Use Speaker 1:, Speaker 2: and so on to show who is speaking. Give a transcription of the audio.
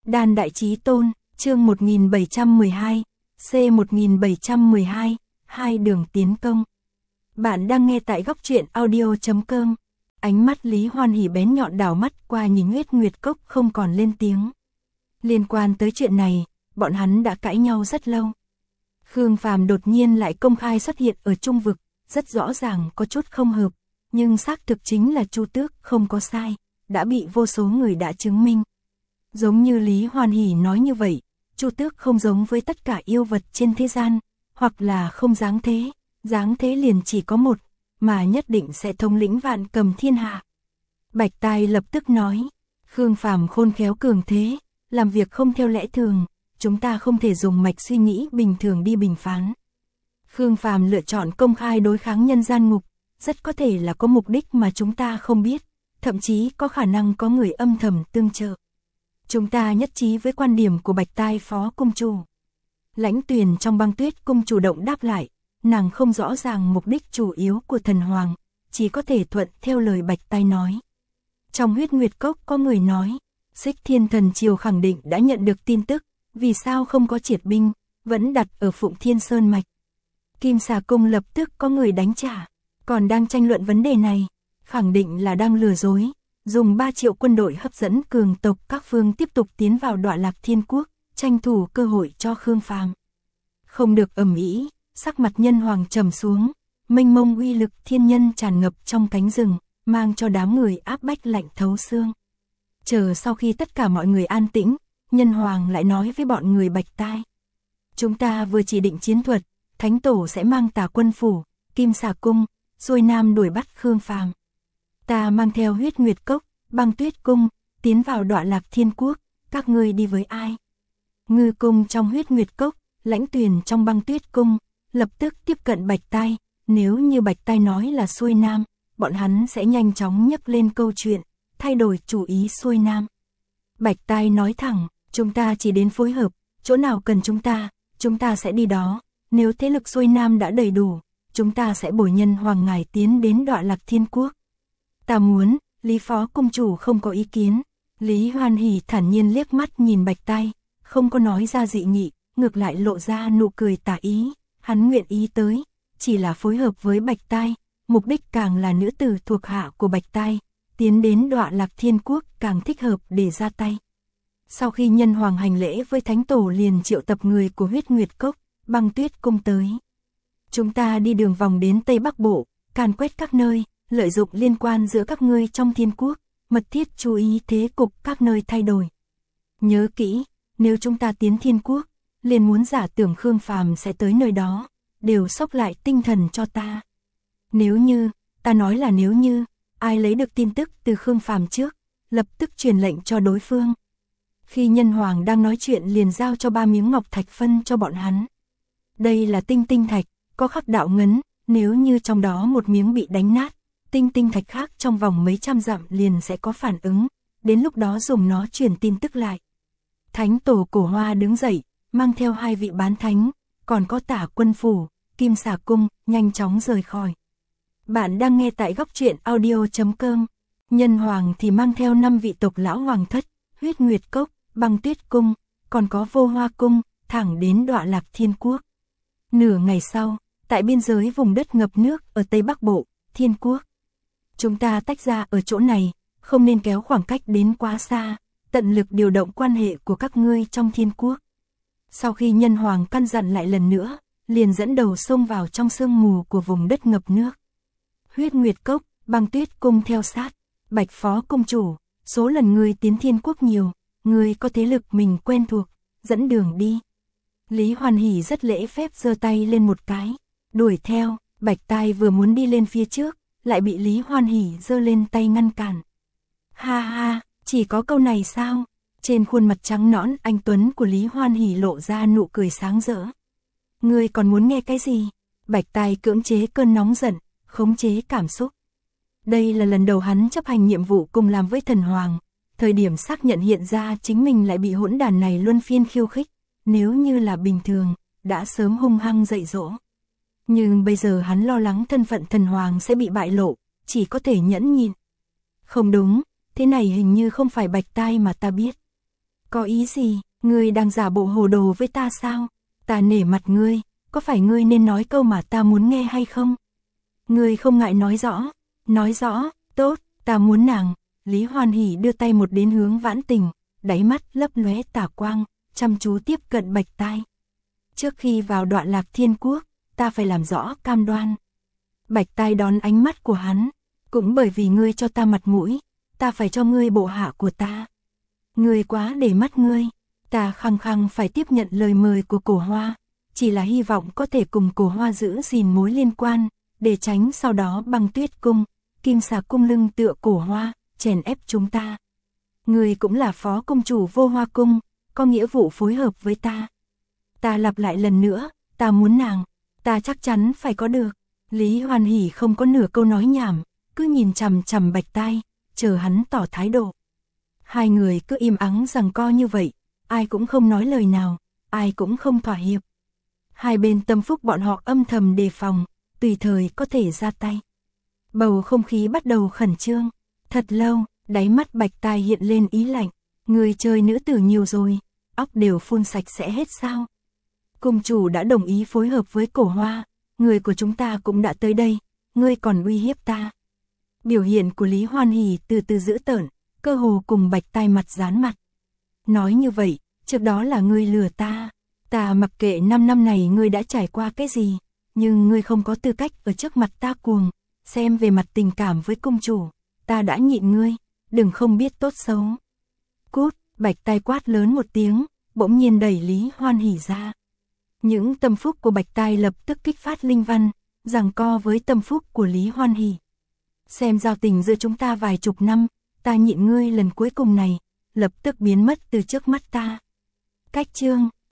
Speaker 1: Đan Đại Chí Tôn, chương 1712, C1712, hai đường tiến công. Bạn đang nghe tại góc truyện audio.com. Ánh mắt Lý Hoan Hỉ bén nhọn đảo mắt qua nhìn Huyết Nguyệt Cốc không còn lên tiếng. Liên quan tới chuyện này, bọn hắn đã cãi nhau rất lâu. Khương Phàm đột nhiên lại công khai xuất hiện ở Trung Vực, rất rõ ràng có chút không hợp, nhưng xác thực chính là Chu Tước không có sai, đã bị vô số người đã chứng minh. Giống như Lý Hoan Hỉ nói như vậy, Chu Tước không giống với tất cả yêu vật trên thế gian, hoặc là không dáng thế liền chỉ có một, mà nhất định sẽ thống lĩnh vạn cầm thiên hạ. Bạch Tai lập tức nói, Khương Phàm khôn khéo cường thế, làm việc không theo lẽ thường, chúng ta không thể dùng mạch suy nghĩ bình thường đi bình phán. Khương Phàm lựa chọn công khai đối kháng nhân gian ngục, rất có thể là có mục đích mà chúng ta không biết, thậm chí có khả năng có người âm thầm tương trợ. Chúng ta nhất trí với quan điểm của Bạch Tai phó cung chủ. Lãnh Tuyền trong Băng Tuyết cung chủ động đáp lại, nàng không rõ ràng mục đích chủ yếu của thần hoàng, chỉ có thể thuận theo lời Bạch Tai nói. Trong Huyết Nguyệt Cốc có người nói, Xích Thiên Thần Triều khẳng định đã nhận được tin tức, vì sao không có triệt binh, vẫn đặt ở Phụng Thiên Sơn Mạch. Kim Xà Cung lập tức có người đánh trả, còn đang tranh luận vấn đề này, khẳng định là đang lừa dối, dùng 3 triệu quân đội hấp dẫn cường tộc các phương tiếp tục tiến vào Đọa Lạc Thiên Quốc, tranh thủ cơ hội cho Khương Phàm. Không được ầm ĩ, sắc mặt nhân hoàng trầm xuống, mênh mông uy lực thiên nhân tràn ngập trong cánh rừng, mang cho đám người áp bách lạnh thấu xương. Chờ sau khi tất cả mọi người an tĩnh, nhân hoàng lại nói với bọn người Bạch Tai. Chúng ta vừa chỉ định chiến thuật, Thánh Tổ sẽ mang Tà Quân Phủ, Kim Xà Cung, xuôi nam đuổi bắt Khương Phàm. Ta mang theo Huyết Nguyệt Cốc, Băng Tuyết Cung, tiến vào Đọa Lạc Thiên Quốc, các ngươi đi với ai? Ngư Cung trong Huyết Nguyệt Cốc, Lãnh Tuyền trong Băng Tuyết Cung, lập tức tiếp cận Bạch Tai, nếu như Bạch Tai nói là xuôi nam, bọn hắn sẽ nhanh chóng nhấc lên câu chuyện, thay đổi chủ ý xuôi nam. Bạch Tai nói thẳng, chúng ta chỉ đến phối hợp, chỗ nào cần chúng ta sẽ đi đó, nếu thế lực xuôi nam đã đầy đủ, chúng ta sẽ bồi nhân hoàng ngài tiến đến Đọa Lạc Thiên Quốc. Ta muốn, Lý phó cung chủ không có ý kiến. Lý Hoan Hỉ thản nhiên liếc mắt nhìn Bạch Tai, không có nói ra dị nghị, ngược lại lộ ra nụ cười tà ý, hắn nguyện ý tới, chỉ là phối hợp với Bạch Tai, mục đích càng là nữ tử thuộc hạ của Bạch Tai, tiến đến Đọa Lạc Thiên Quốc càng thích hợp để ra tay. Sau khi nhân hoàng hành lễ với Thánh Tổ liền triệu tập người của Huyết Nguyệt Cốc, Băng Tuyết Cung tới. Chúng ta đi đường vòng đến Tây Bắc Bộ, càn quét các nơi, lợi dụng liên quan giữa các ngươi trong thiên quốc, mật thiết chú ý thế cục các nơi thay đổi. Nhớ kỹ, nếu chúng ta tiến thiên quốc, liền muốn giả tưởng Khương Phàm sẽ tới nơi đó, đều sốc lại tinh thần cho ta. Nếu như, ta nói là nếu như, ai lấy được tin tức từ Khương Phàm trước, lập tức truyền lệnh cho đối phương. Khi nhân hoàng đang nói chuyện liền giao cho 3 miếng ngọc thạch phân cho bọn hắn. Đây là tinh thạch, có khắc đạo ngấn, nếu như trong đó một miếng bị đánh nát, tinh thạch khác trong vòng mấy trăm dặm liền sẽ có phản ứng, đến lúc đó dùng nó truyền tin tức lại. Thánh Tổ Cổ Hoa đứng dậy, mang theo 2 vị bán thánh, còn có Tả Quân Phủ, Kim Xà Cung, nhanh chóng rời khỏi. Bạn đang nghe tại góc truyện audio.com. Nhân hoàng thì mang theo 5 vị tộc lão hoàng thất, Huyết Nguyệt Cốc, Băng Tuyết Cung, còn có Vô Hoa Cung, thẳng đến Đọa Lạc Thiên Quốc. Nửa ngày sau, tại biên giới vùng đất ngập nước ở Tây Bắc Bộ, Thiên Quốc. Chúng ta tách ra ở chỗ này, không nên kéo khoảng cách đến quá xa, tận lực điều động quan hệ của các ngươi trong Thiên Quốc. Sau khi nhân hoàng căn dặn lại lần nữa, liền dẫn đầu xông vào trong sương mù của vùng đất ngập nước. Huyết Nguyệt Cốc, Băng Tuyết Cung theo sát, Bạch phó cung chủ, số lần ngươi tiến Thiên Quốc nhiều, ngươi có thế lực mình quen thuộc, dẫn đường đi. Lý Hoan Hỉ rất lễ phép giơ tay lên một cái, đuổi theo. Bạch Tai vừa muốn đi lên phía trước, lại bị Lý Hoan Hỉ giơ lên tay ngăn cản. Ha ha, chỉ có câu này sao? Trên khuôn mặt trắng nõn anh tuấn của Lý Hoan Hỉ lộ ra nụ cười sáng rỡ. Ngươi còn muốn nghe cái gì? Bạch Tai cưỡng chế cơn nóng giận, khống chế cảm xúc. Đây là lần đầu hắn chấp hành nhiệm vụ cùng làm với thần hoàng, thời điểm xác nhận hiện ra chính mình lại bị hỗn đàn này luân phiên khiêu khích, nếu như là bình thường, đã sớm hung hăng dạy dỗ. Nhưng bây giờ hắn lo lắng thân phận thần hoàng sẽ bị bại lộ, chỉ có thể nhẫn nhịn. Không đúng, thế này hình như không phải Bạch Tai mà ta biết. Có ý gì, ngươi đang giả bộ hồ đồ với ta sao? Ta nể mặt ngươi, có phải ngươi nên nói câu mà ta muốn nghe hay không? Ngươi không ngại nói rõ, tốt, ta muốn nàng. Lý Hoan Hỷ đưa tay một đến hướng Vãn Tình, đáy mắt lấp lóe tà quang, chăm chú tiếp cận Bạch Tai. Trước khi vào Đoạn Lạc Thiên Quốc, ta phải làm rõ cam đoan. Bạch Tai đón ánh mắt của hắn, cũng bởi vì ngươi cho ta mặt mũi, ta phải cho ngươi bộ hạ của ta. Ngươi quá để mắt ngươi, ta khăng khăng phải tiếp nhận lời mời của Cổ Hoa, chỉ là hy vọng có thể cùng Cổ Hoa giữ gìn mối liên quan, để tránh sau đó Băng Tuyết Cung, Kim Xà Cung lưng tựa Cổ Hoa, chèn ép chúng ta. Ngươi cũng là phó cung chủ Vô Hoa Cung, có nghĩa vụ phối hợp với ta. Ta lặp lại lần nữa, ta muốn nàng, ta chắc chắn phải có được. Lý Hoan Hỷ không có nửa câu nói nhảm, cứ nhìn chằm chằm Bạch Tai, chờ hắn tỏ thái độ. Hai người cứ im ắng giằng co như vậy, ai cũng không nói lời nào, ai cũng không thỏa hiệp. Hai bên tâm phúc bọn họ âm thầm đề phòng, tùy thời có thể ra tay. Bầu không khí bắt đầu khẩn trương. Thật lâu, đáy mắt Bạch Tai hiện lên ý lạnh. Người chơi nữ tử nhiều rồi, óc đều phun sạch sẽ hết sao? Cung chủ đã đồng ý phối hợp với Cổ Hoa, người của chúng ta cũng đã tới đây, ngươi còn uy hiếp ta. Biểu hiện của Lý Hoan Hỷ từ từ dữ tợn, cơ hồ cùng Bạch Tai mặt dán mặt. Nói như vậy, trước đó là ngươi lừa ta. Ta mặc kệ 5 năm này ngươi đã trải qua cái gì, nhưng ngươi không có tư cách ở trước mặt ta cuồng. Xem về mặt tình cảm với cung chủ, ta đã nhịn ngươi, đừng không biết tốt xấu. Cút, Bạch Tai quát lớn một tiếng, bỗng nhiên đẩy Lý Hoan Hỷ ra. Những tâm phúc của Bạch Tai lập tức kích phát linh văn, giằng co với tâm phúc của Lý Hoan Hỷ. Xem giao tình giữa chúng ta vài chục năm, ta nhịn ngươi lần cuối cùng này, lập tức biến mất từ trước mắt ta. Cách chương